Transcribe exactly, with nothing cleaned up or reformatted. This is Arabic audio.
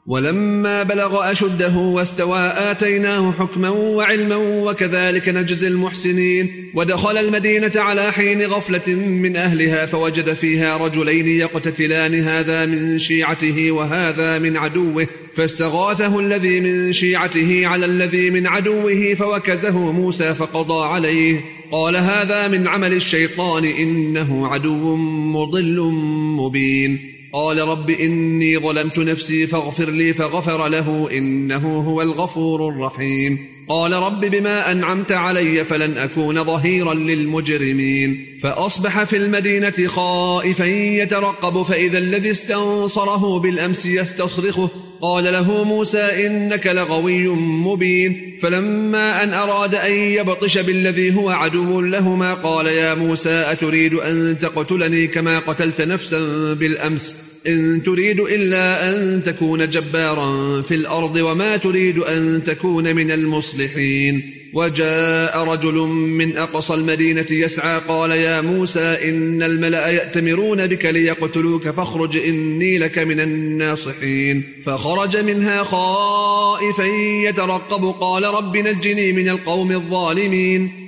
ولما بلغ أشده واستوى آتيناه حكما وعلما وكذلك نجزي المحسنين. ودخل المدينة على حين غفلة من أهلها فوجد فيها رجلين يقتتلان هذا من شيعته وهذا من عدوه فاستغاثه الذي من شيعته على الذي من عدوه فوكزه موسى فقضى عليه قال هذا من عمل الشيطان إنه عدو مضل مبين. قال رب إني ظلمت نفسي فاغفر لي فغفر له إنه هو الغفور الرحيم. قال رب بما أنعمت علي فلن أكون ظهيرا للمجرمين. فأصبح في المدينة خائفا يترقب فإذا الذي استنصره بالأمس يستصرخه قال له موسى إنك لغوي مبين. فلما أن أراد أن يبطش بالذي هو عدو لهما قال يا موسى أتريد أن تقتلني كما قتلت نفسا بالأمس إن تريد إلا أن تكون جبارا في الأرض وما تريد أن تكون من المصلحين. وجاء رجل من أقصى المدينة يسعى قال يا موسى إن الملأ يأتمرون بك ليقتلوك فاخرج إني لك من الناصحين. فخرج منها خائفا يترقب قال رب نجني من القوم الظالمين.